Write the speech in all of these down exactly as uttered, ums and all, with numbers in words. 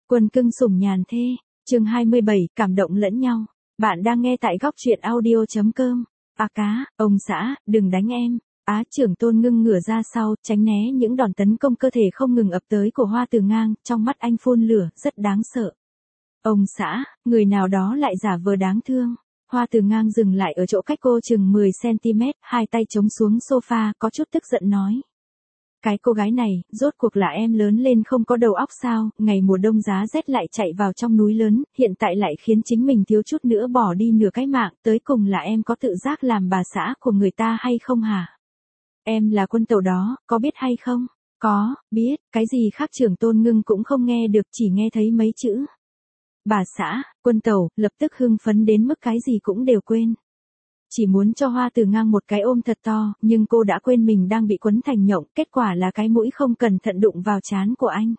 Quân cưng sủng nhàn thê, chương hai mươi bảy, cảm động lẫn nhau. Bạn đang nghe tại góc truyện audio chấm com. À cá, ông xã, đừng đánh em. Á Trưởng Tôn ngưng ngửa ra sau, tránh né những đòn tấn công cơ thể không ngừng ập tới của Hoa Từ Ngang, trong mắt anh phun lửa, rất đáng sợ. Ông xã, người nào đó lại giả vờ đáng thương. Hoa Từ Ngang dừng lại ở chỗ cách cô chừng mười xăng-ti-mét, hai tay chống xuống sofa, có chút tức giận nói. Cái cô gái này, rốt cuộc là em lớn lên không có đầu óc sao, ngày mùa đông giá rét lại chạy vào trong núi lớn, hiện tại lại khiến chính mình thiếu chút nữa bỏ đi nửa cái mạng, tới cùng là em có tự giác làm bà xã của người ta hay không hả? Em là quân tẩu đó, có biết hay không? Có, biết, cái gì khác Trưởng Tôn ngưng cũng không nghe được, chỉ nghe thấy mấy chữ. Bà xã, quân tẩu, lập tức hưng phấn đến mức cái gì cũng đều quên. Chỉ muốn cho Hoa Từ Ngang một cái ôm thật to, nhưng cô đã quên mình đang bị quấn thành nhộng, kết quả là cái mũi không cẩn thận đụng vào trán của anh.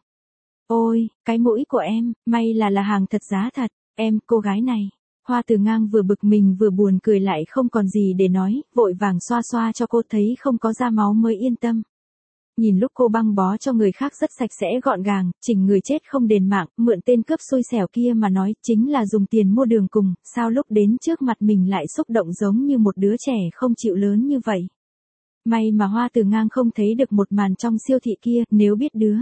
Ôi, cái mũi của em, may là là hàng thật giá thật, em, cô gái này. Hoa Từ Ngang vừa bực mình vừa buồn cười lại không còn gì để nói, vội vàng xoa xoa cho cô thấy không có ra máu mới yên tâm. Nhìn lúc cô băng bó cho người khác rất sạch sẽ gọn gàng, chỉnh người chết không đền mạng, mượn tên cướp xui xẻo kia mà nói chính là dùng tiền mua đường cùng, sao lúc đến trước mặt mình lại xúc động giống như một đứa trẻ không chịu lớn như vậy. May mà Hoa Từ Ngang không thấy được một màn trong siêu thị kia, nếu biết đứa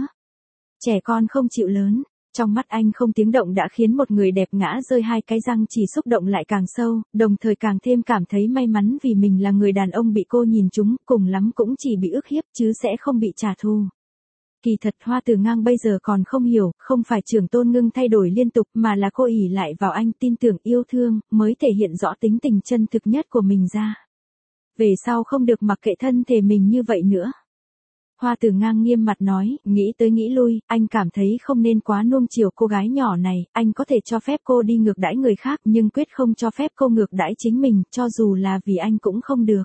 trẻ con không chịu lớn. Trong mắt anh không tiếng động đã khiến một người đẹp ngã rơi hai cái răng chỉ xúc động lại càng sâu, đồng thời càng thêm cảm thấy may mắn vì mình là người đàn ông bị cô nhìn trúng, cùng lắm cũng chỉ bị ức hiếp chứ sẽ không bị trả thù. Kỳ thật Hoa Từ Ngang bây giờ còn không hiểu, không phải Trưởng Tôn ngưng thay đổi liên tục mà là cô ỷ lại vào anh tin tưởng yêu thương, mới thể hiện rõ tính tình chân thực nhất của mình ra. Về sau không được mặc kệ thân thể mình như vậy nữa. Hoa Từ Ngang nghiêm mặt nói, nghĩ tới nghĩ lui, anh cảm thấy không nên quá nuông chiều cô gái nhỏ này, anh có thể cho phép cô đi ngược đãi người khác nhưng quyết không cho phép cô ngược đãi chính mình, cho dù là vì anh cũng không được.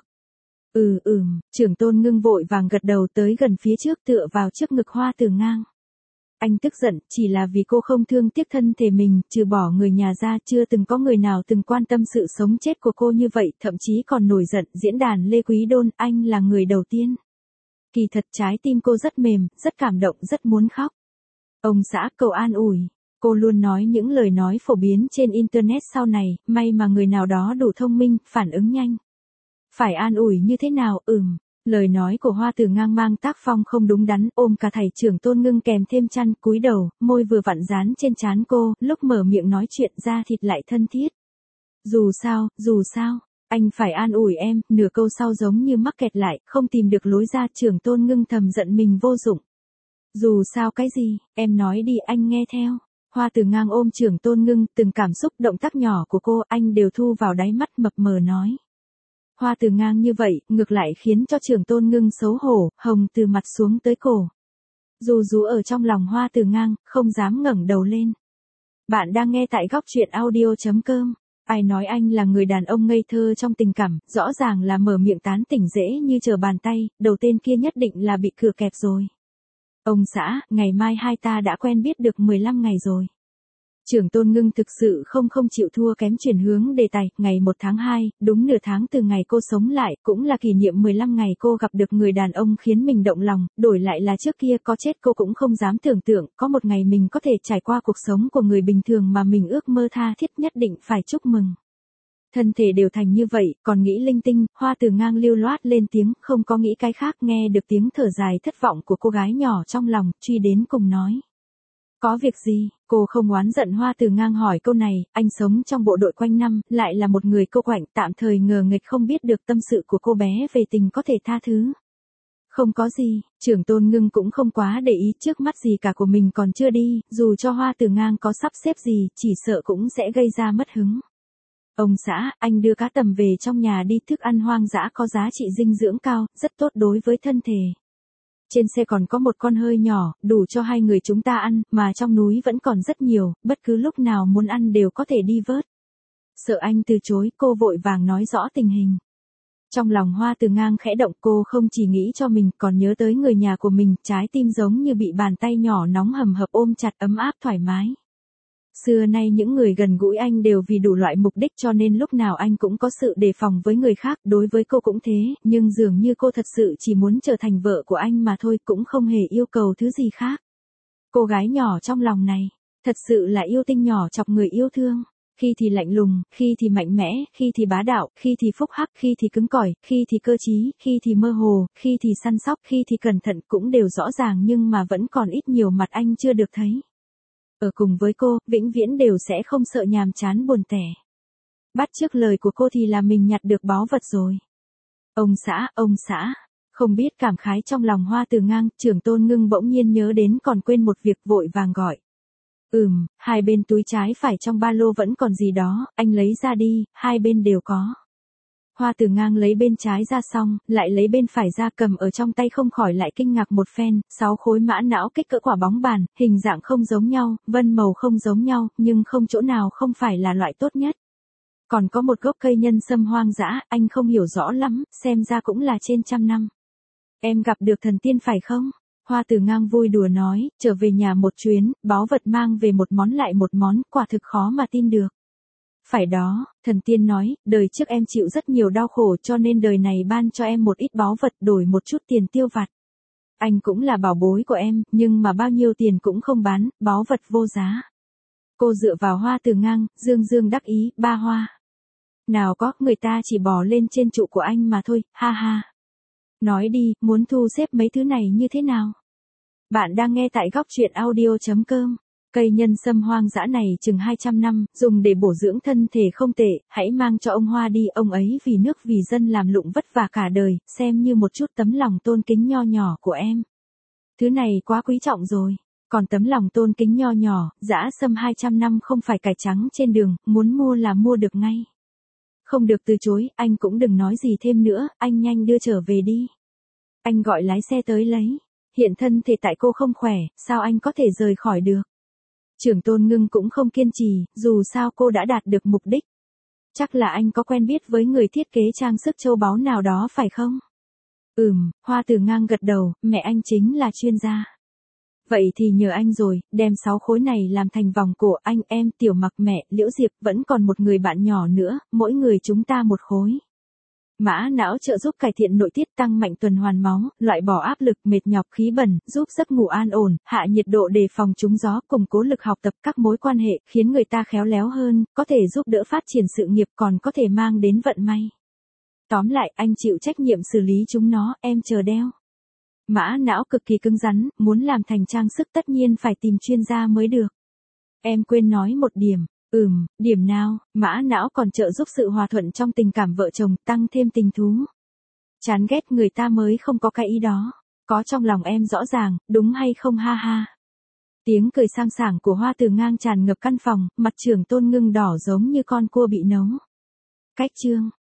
Ừ ừm, Trưởng Tôn ngưng vội vàng gật đầu tới gần phía trước tựa vào trước ngực Hoa Từ Ngang. Anh tức giận, chỉ là vì cô không thương tiếc thân thể mình, trừ bỏ người nhà ra chưa từng có người nào từng quan tâm sự sống chết của cô như vậy, thậm chí còn nổi giận, diễn đàn Lê Quý Đôn, anh là người đầu tiên. Kỳ thật trái tim cô rất mềm, rất cảm động, rất muốn khóc. Ông xã cầu an ủi. Cô luôn nói những lời nói phổ biến trên Internet sau này, may mà người nào đó đủ thông minh, phản ứng nhanh. Phải an ủi như thế nào, ừm. Lời nói của Hoa Từ Ngang mang tác phong không đúng đắn, ôm cả thầy Trưởng Tôn ngưng kèm thêm chăn, cúi đầu, môi vừa vặn dán trên trán cô, lúc mở miệng nói chuyện ra thịt lại thân thiết. Dù sao, dù sao. Anh phải an ủi em, nửa câu sau giống như mắc kẹt lại, không tìm được lối ra. Trưởng Tôn ngưng thầm giận mình vô dụng. Dù sao cái gì, em nói đi anh nghe theo. Hoa Từ Ngang ôm Trưởng Tôn ngưng, từng cảm xúc động tác nhỏ của cô anh đều thu vào đáy mắt mập mờ nói. Hoa Từ Ngang như vậy, ngược lại khiến cho Trưởng Tôn ngưng xấu hổ, hồng từ mặt xuống tới cổ. Dù rú ở trong lòng Hoa Từ Ngang, không dám ngẩng đầu lên. Bạn đang nghe tại góc truyện audio chấm com. Ai nói anh là người đàn ông ngây thơ trong tình cảm, rõ ràng là mở miệng tán tỉnh dễ như trở bàn tay, đầu tên kia nhất định là bị cửa kẹp rồi. Ông xã, ngày mai hai ta đã quen biết được mười lăm ngày rồi. Trưởng Tôn ngưng thực sự không không chịu thua kém chuyển hướng đề tài, ngày một tháng hai, đúng nửa tháng từ ngày cô sống lại, cũng là kỷ niệm mười lăm ngày cô gặp được người đàn ông khiến mình động lòng, đổi lại là trước kia có chết cô cũng không dám tưởng tượng, có một ngày mình có thể trải qua cuộc sống của người bình thường mà mình ước mơ tha thiết nhất định phải chúc mừng. Thân thể đều thành như vậy, còn nghĩ linh tinh, Hoa Từ Ngang lưu loát lên tiếng, không có nghĩ cái khác, nghe được tiếng thở dài thất vọng của cô gái nhỏ trong lòng, truy đến cùng nói. Có việc gì, cô không oán giận. Hoa Từ Ngang hỏi câu này, anh sống trong bộ đội quanh năm, lại là một người cô quạnh, tạm thời ngờ nghịch không biết được tâm sự của cô bé về tình có thể tha thứ. Không có gì, Trưởng Tôn ngưng cũng không quá để ý, trước mắt gì cả của mình còn chưa đi, dù cho Hoa Từ Ngang có sắp xếp gì, chỉ sợ cũng sẽ gây ra mất hứng. Ông xã, anh đưa cá tầm về trong nhà đi, thức ăn hoang dã có giá trị dinh dưỡng cao, rất tốt đối với thân thể. Trên xe còn có một con hơi nhỏ, đủ cho hai người chúng ta ăn, mà trong núi vẫn còn rất nhiều, bất cứ lúc nào muốn ăn đều có thể đi vớt. Sợ anh từ chối, cô vội vàng nói rõ tình hình. Trong lòng Hoa Từ Ngang khẽ động, cô không chỉ nghĩ cho mình, còn nhớ tới người nhà của mình, trái tim giống như bị bàn tay nhỏ nóng hầm hập ôm chặt, ấm áp thoải mái. Xưa nay những người gần gũi anh đều vì đủ loại mục đích cho nên lúc nào anh cũng có sự đề phòng với người khác, đối với cô cũng thế, nhưng dường như cô thật sự chỉ muốn trở thành vợ của anh mà thôi, cũng không hề yêu cầu thứ gì khác. Cô gái nhỏ trong lòng này, Thật sự là yêu tinh nhỏ chọc người yêu thương. Khi thì lạnh lùng, khi thì mạnh mẽ, khi thì bá đạo, khi thì phúc hắc, khi thì cứng cỏi, khi thì cơ trí, khi thì mơ hồ, khi thì săn sóc, khi thì cẩn thận, cũng đều rõ ràng nhưng mà vẫn còn ít nhiều mặt anh chưa được thấy. Ở cùng với cô, vĩnh viễn đều sẽ không sợ nhàm chán buồn tẻ. Bắt chước lời của cô thì là mình nhặt được báu vật rồi. Ông xã, ông xã. Không biết cảm khái trong lòng Hoa Từ Ngang, Trưởng Tôn Ngưng bỗng nhiên nhớ đến còn quên một việc, vội vàng gọi. Ừm, hai bên túi trái phải trong ba lô vẫn còn gì đó, anh lấy ra đi, hai bên đều có. Hoa Từ Ngang lấy bên trái ra xong, lại lấy bên phải ra, cầm ở trong tay không khỏi lại kinh ngạc một phen, sáu khối mã não kích cỡ quả bóng bàn, hình dạng không giống nhau, vân màu không giống nhau, nhưng không chỗ nào không phải là loại tốt nhất. Còn có một gốc cây nhân sâm hoang dã, anh không hiểu rõ lắm, xem ra cũng là trên trăm năm. Em gặp được thần tiên phải không? Hoa Từ Ngang vui đùa nói, trở về nhà một chuyến, báu vật mang về một món lại một món, quả thực khó mà tin được. Phải đó, thần tiên nói, đời trước em chịu rất nhiều đau khổ cho nên đời này ban cho em một ít báu vật đổi một chút tiền tiêu vặt. Anh cũng là bảo bối của em, nhưng mà bao nhiêu tiền cũng không bán, báu vật vô giá. Cô dựa vào Hoa Từ Ngang, dương dương đắc ý, ba Hoa. Nào có, người ta chỉ bỏ lên trên trụ của anh mà thôi, ha ha. Nói đi, muốn thu xếp mấy thứ này như thế nào? Bạn đang nghe tại góc truyện audio chấm com. Cây nhân sâm hoang dã này chừng hai trăm năm, dùng để bổ dưỡng thân thể không tệ, hãy mang cho ông Hoa đi, ông ấy vì nước vì dân làm lụng vất vả cả đời, xem như một chút tấm lòng tôn kính nho nhỏ của em. Thứ này quá quý trọng rồi, còn tấm lòng tôn kính nho nhỏ, dã sâm hai trăm năm không phải cải trắng trên đường, muốn mua là mua được ngay. Không được từ chối, anh cũng đừng nói gì thêm nữa, anh nhanh đưa trở về đi. Anh gọi lái xe tới lấy. Hiện thân thể tại cô không khỏe, sao anh có thể rời khỏi được? Trưởng Tôn Ngưng cũng không kiên trì, dù sao cô đã đạt được mục đích. Chắc là anh có quen biết với người thiết kế trang sức châu báu nào đó phải không? Ừm, Hoa Từ Ngang gật đầu, mẹ anh chính là chuyên gia. Vậy thì nhờ anh rồi, đem sáu khối này làm thành vòng cổ, anh, em, Tiểu Mặc, mẹ, Liễu Diệp, vẫn còn một người bạn nhỏ nữa, mỗi người chúng ta một khối. Mã não trợ giúp cải thiện nội tiết, tăng mạnh tuần hoàn máu, loại bỏ áp lực, mệt nhọc, khí bẩn, giúp giấc ngủ an ổn, hạ nhiệt độ, đề phòng trúng gió, củng cố lực học tập, các mối quan hệ, khiến người ta khéo léo hơn, có thể giúp đỡ phát triển sự nghiệp, còn có thể mang đến vận may. Tóm lại, anh chịu trách nhiệm xử lý chúng nó, em chờ đeo. Mã não cực kỳ cứng rắn, muốn làm thành trang sức tất nhiên phải tìm chuyên gia mới được. Em quên nói một điểm. Ừm, điểm nào? Mã não còn trợ giúp sự hòa thuận trong tình cảm vợ chồng, tăng thêm tình thú. Chán ghét người ta mới không có cái ý đó. Có trong lòng em rõ ràng, đúng hay không, ha ha. Tiếng cười sang sảng của Hoa Từ Ngang tràn ngập căn phòng, mặt Trưởng Tôn Ngưng đỏ giống như con cua bị nấu. Cách chương